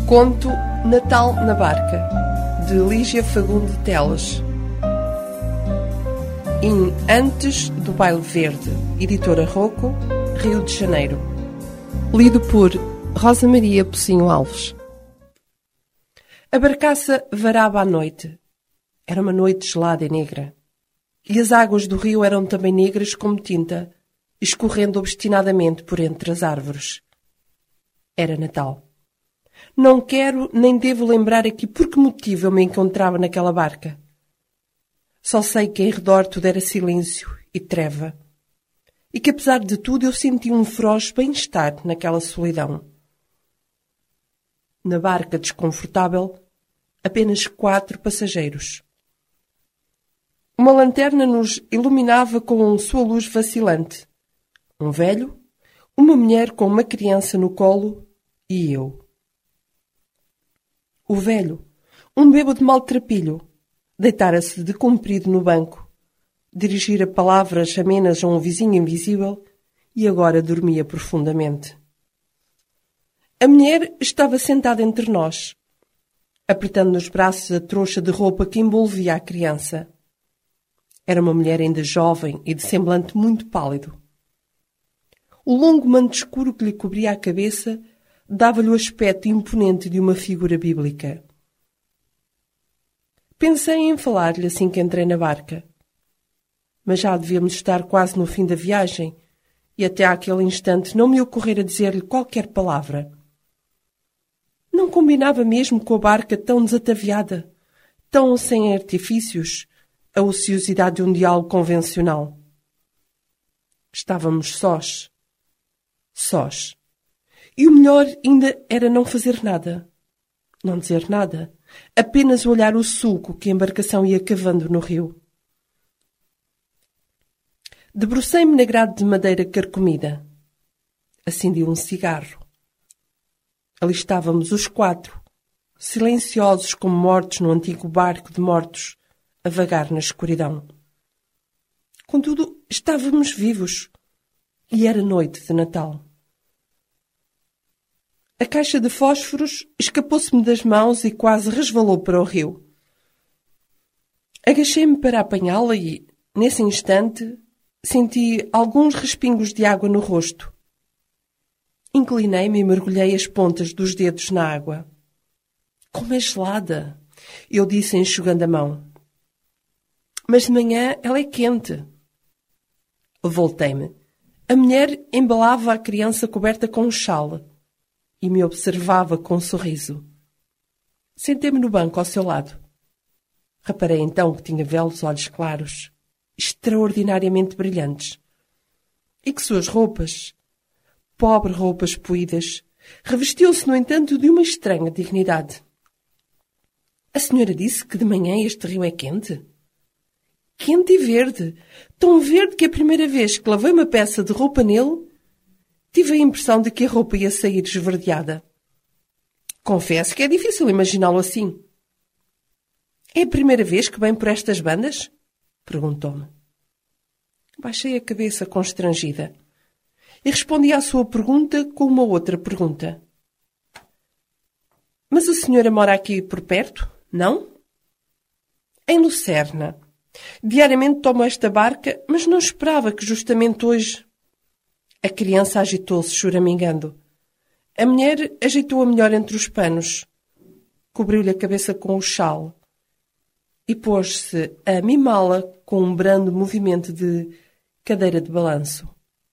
Conto Natal na Barca, de Lígia Fagundes Teles. Antes do Baile Verde, editora Rocco, Rio de Janeiro. Lido por Rosa Maria Pocinho Alves. A barcaça varava à noite. Era uma noite gelada e negra. E as águas do rio eram também negras como tinta, escorrendo obstinadamente por entre as árvores. Era Natal. Não quero nem devo lembrar aqui por que motivo eu me encontrava naquela barca. Só sei que em redor tudo era silêncio e treva. E que apesar de tudo eu senti um feroz bem-estar naquela solidão. Na barca desconfortável, apenas 4 passageiros. Uma lanterna nos iluminava com sua luz vacilante. Um velho, uma mulher com uma criança no colo e eu. O velho, um bêbado maltrapilho, deitara-se de comprido no banco, dirigira palavras amenas a um vizinho invisível e agora dormia profundamente. A mulher estava sentada entre nós, apertando nos braços a trouxa de roupa que envolvia a criança. Era uma mulher ainda jovem e de semblante muito pálido. O longo manto escuro que lhe cobria a cabeça dava-lhe o aspecto imponente de uma figura bíblica. Pensei em falar-lhe assim que entrei na barca. Mas já devíamos estar quase no fim da viagem e até àquele instante não me ocorrera dizer-lhe qualquer palavra. Não combinava mesmo com a barca tão desataviada, tão sem artifícios, a ociosidade de um diálogo convencional. Estávamos sós. Sós. E o melhor ainda era não fazer nada. Não dizer nada. Apenas olhar o sulco que a embarcação ia cavando no rio. Debrucei-me na grade de madeira carcomida. Acendi um cigarro. Ali estávamos os 4, silenciosos como mortos no antigo barco de mortos, a vagar na escuridão. Contudo, estávamos vivos. E era noite de Natal. A caixa de fósforos escapou-se-me das mãos e quase resvalou para o rio. Agachei-me para apanhá-la e, nesse instante, senti alguns respingos de água no rosto. Inclinei-me e mergulhei as pontas dos dedos na água. Como é gelada! Eu disse enxugando a mão. Mas de manhã ela é quente. Voltei-me. A mulher embalava a criança coberta com um chale e me observava com um sorriso. Sentei-me no banco ao seu lado. Reparei então que tinha belos olhos claros, extraordinariamente brilhantes, e que suas roupas, pobres roupas poídas, revestiam-se, no entanto, de uma estranha dignidade. A senhora disse que de manhã este rio é quente? Quente e verde, tão verde que a primeira vez que lavei uma peça de roupa nele, tive a impressão de que a roupa ia sair esverdeada. Confesso que é difícil imaginá-lo assim. É a primeira vez que vem por estas bandas? Perguntou-me. Baixei a cabeça constrangida e respondi à sua pergunta com uma outra pergunta. Mas a senhora mora aqui por perto, não? Em Lucerna. Diariamente tomo esta barca, mas não esperava que justamente hoje... A criança agitou-se, choramingando. A mulher ajeitou a melhor entre os panos, cobriu-lhe a cabeça com o chale e pôs-se a mimá-la com um brando movimento de cadeira de balanço.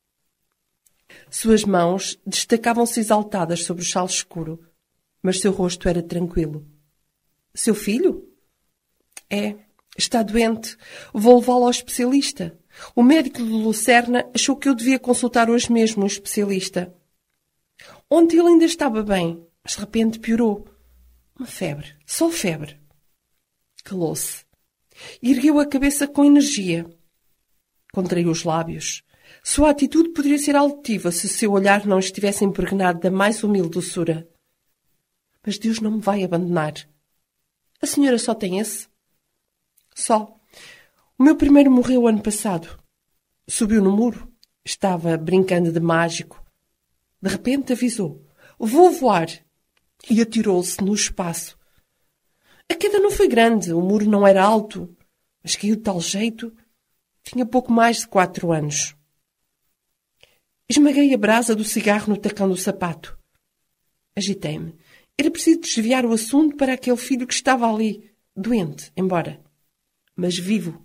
Suas mãos destacavam-se exaltadas sobre o chale escuro, mas seu rosto era tranquilo. Seu filho? É, está doente. Vou levá-lo ao especialista. O médico de Lucerna achou que eu devia consultar hoje mesmo um especialista. Ontem ele ainda estava bem, mas de repente piorou. Uma febre, só febre. Calou-se. Ergueu a cabeça com energia. Contraiu os lábios. Sua atitude poderia ser altiva se seu olhar não estivesse impregnado da mais humilde doçura. Mas Deus não me vai abandonar. A senhora só tem esse? Só. O meu primeiro morreu ano passado. Subiu no muro. Estava brincando de mágico. De repente avisou. Vou voar. e atirou-se no espaço. A queda não foi grande, o muro não era alto, mas caiu de tal jeito. Tinha pouco mais de 4 anos. Esmaguei a brasa do cigarro no tacão do sapato. Agitei-me. Era preciso desviar o assunto para aquele filho que estava ali, doente, embora, mas vivo.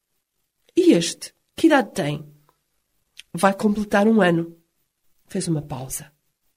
E este? Que idade tem? Vai completar 1 ano. Fez uma pausa.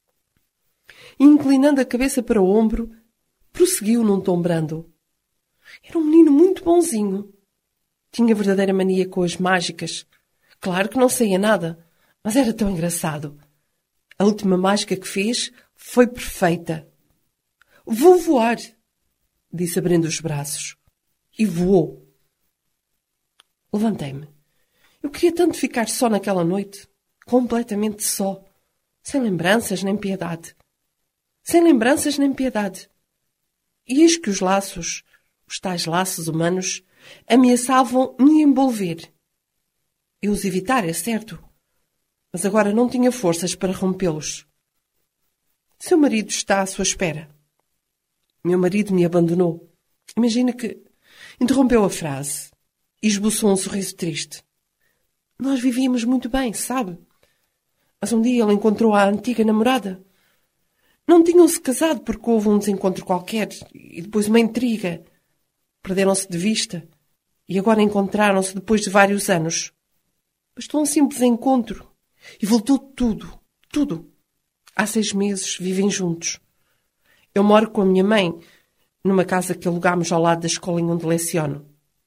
E, inclinando a cabeça para o ombro, prosseguiu num tom brando. Era um menino muito bonzinho. Tinha verdadeira mania com as mágicas. Claro que não saía nada, mas era tão engraçado. A última mágica que fez foi perfeita. Vou voar, disse abrindo os braços. E voou. Levantei-me. Eu queria tanto ficar só naquela noite, completamente só, sem lembranças nem piedade. Sem lembranças nem piedade. E eis que os laços, os tais laços humanos, ameaçavam me envolver. Eu os evitar, é certo, mas agora não tinha forças para rompê-los. Seu marido está à sua espera. Meu marido me abandonou. Imagina que interrompeu a frase e esboçou um sorriso triste. Nós vivíamos muito bem, sabe? Mas um dia ele encontrou a antiga namorada. Não tinham-se casado porque houve um desencontro qualquer e depois uma intriga. Perderam-se de vista e agora encontraram-se depois de vários anos. Bastou um simples encontro e voltou tudo, tudo. Há 6 meses vivem juntos. Eu moro com a minha mãe numa casa que alugámos ao lado da escolinha onde leciono.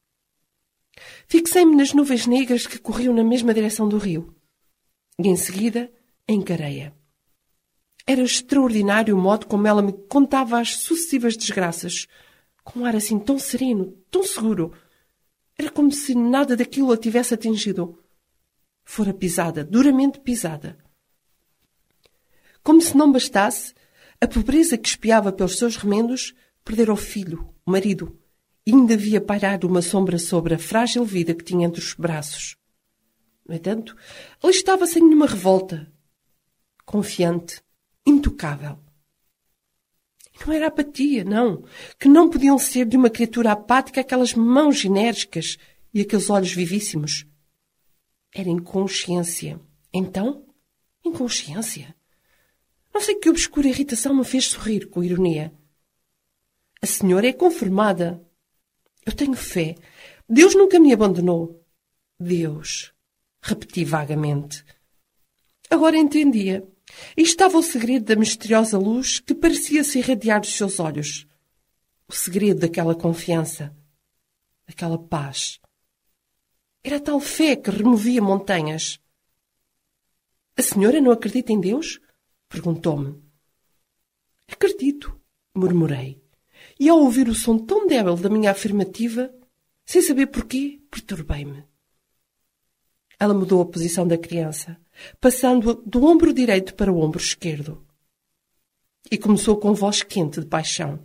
Fixei-me nas nuvens negras que corriam na mesma direção do rio. E em seguida encarei-a. Era extraordinário o modo como ela me contava as sucessivas desgraças, com um ar assim tão sereno, tão seguro. Era como se nada daquilo a tivesse atingido. Fora pisada, duramente pisada. Como se não bastasse, a pobreza que espiava pelos seus remendos perdera o filho, o marido, e ainda via pairar uma sombra sobre a frágil vida que tinha entre os braços. No entanto, ali estava sem nenhuma revolta, confiante, intocável. E não era apatia, não, que não podiam ser de uma criatura apática aquelas mãos enérgicas e aqueles olhos vivíssimos. Era inconsciência. Então, inconsciência. Não sei que obscura irritação me fez sorrir com ironia. A senhora é conformada. Eu tenho fé. Deus nunca me abandonou. Deus, repeti vagamente. Agora entendia. E estava o segredo da misteriosa luz que parecia se irradiar dos seus olhos. O segredo daquela confiança, daquela paz. Era tal fé que removia montanhas. A senhora não acredita em Deus? Perguntou-me. Acredito, murmurei. E ao ouvir o som tão débil da minha afirmativa, sem saber porquê, perturbei-me. Ela mudou a posição da criança, passando-a do ombro direito para o ombro esquerdo. E começou com voz quente de paixão.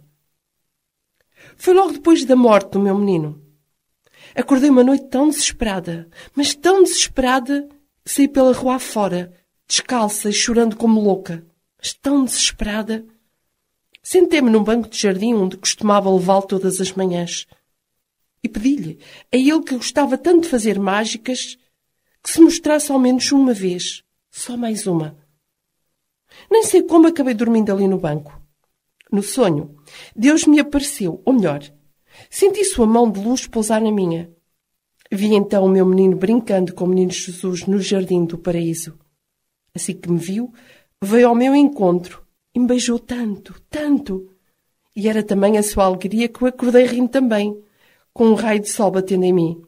Foi logo depois da morte do meu menino. Acordei uma noite tão desesperada, mas tão desesperada, que saí pela rua afora, descalça e chorando como louca, mas tão desesperada. Sentei-me num banco de jardim onde costumava levá-lo todas as manhãs e pedi-lhe, a ele que gostava tanto de fazer mágicas, que se mostrasse ao menos uma vez, só mais uma. Nem sei como acabei dormindo ali no banco. No sonho, Deus me apareceu, ou melhor, senti sua mão de luz pousar na minha. Vi então o meu menino brincando com o menino Jesus no jardim do paraíso. Assim que me viu, veio ao meu encontro e me beijou tanto, tanto. E era também a sua alegria que eu acordei rindo também, com um raio de sol batendo em mim.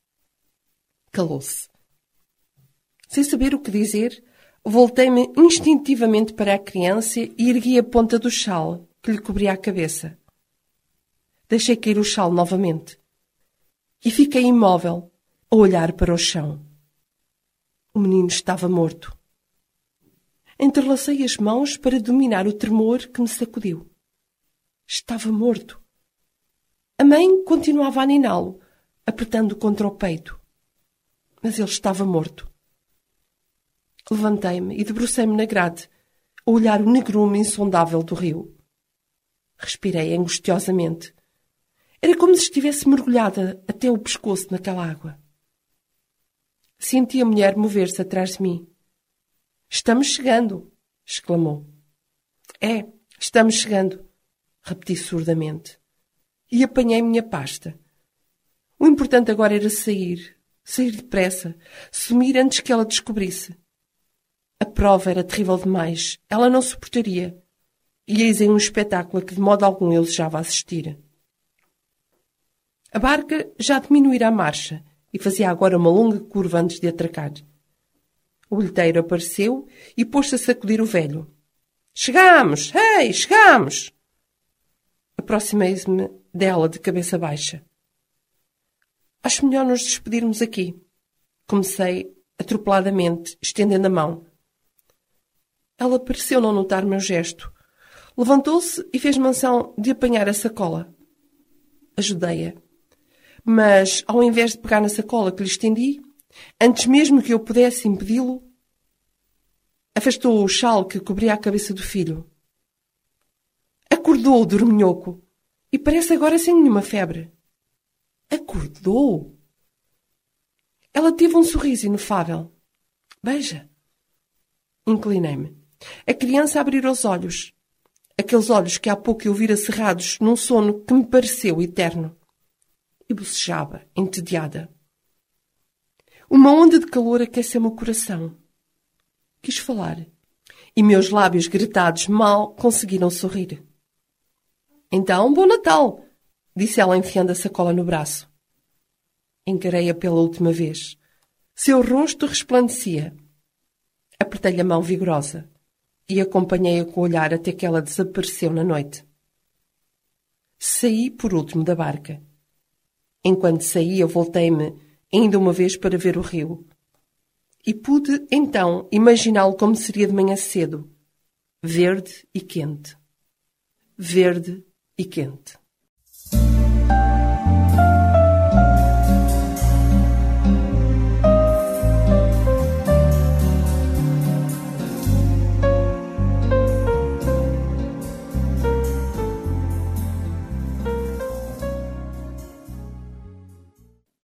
Calou-se. Sem saber o que dizer, voltei-me instintivamente para a criança e ergui a ponta do chale que lhe cobria a cabeça. Deixei cair o chale novamente e fiquei imóvel, a olhar para o chão. O menino estava morto. Entrelacei as mãos para dominar o tremor que me sacudiu. Estava morto. A mãe continuava a niná-lo, apertando contra o peito. Mas ele estava morto. Levantei-me e debrucei-me na grade, a olhar o negrume insondável do rio. Respirei angustiosamente. Era como se estivesse mergulhada até o pescoço naquela água. Senti a mulher mover-se atrás de mim. Estamos chegando, exclamou. É, estamos chegando, repeti surdamente. E apanhei minha pasta. O importante agora era sair depressa, sumir antes que ela descobrisse. A prova era terrível demais, ela não suportaria. E eis em um espetáculo a que de modo algum eu desejava assistir. A barca já diminuíra a marcha e fazia agora uma longa curva antes de atracar. O bilheteiro apareceu e pôs-se a sacudir o velho. Chegamos! Ei, chegamos! Aproximei-me dela de cabeça baixa. Acho melhor nos despedirmos aqui. Comecei atropeladamente, estendendo a mão. Ela pareceu não notar meu gesto. Levantou-se e fez menção de apanhar a sacola. Ajudei-a. Mas, ao invés de pegar na sacola que lhe estendi, antes mesmo que eu pudesse impedi-lo, afastou o chale que cobria a cabeça do filho. Acordou o dorminhoco e parece agora sem nenhuma febre. Acordou? Ela teve um sorriso inefável. Veja. Inclinei-me. A criança abriu os olhos. Aqueles olhos que há pouco eu vira cerrados num sono que me pareceu eterno. E bocejava, entediada. Uma onda de calor aqueceu-me o coração. Quis falar. E meus lábios gretados mal conseguiram sorrir. Então, bom Natal! Disse ela enfiando a sacola no braço. Encarei-a pela última vez. Seu rosto resplandecia. Apertei-lhe a mão vigorosa e acompanhei-a com o olhar até que ela desapareceu na noite. Saí por último da barca. Enquanto saía, voltei-me ainda uma vez para ver o rio. E pude, então, imaginá-lo como seria de manhã cedo. Verde e quente. Verde e quente.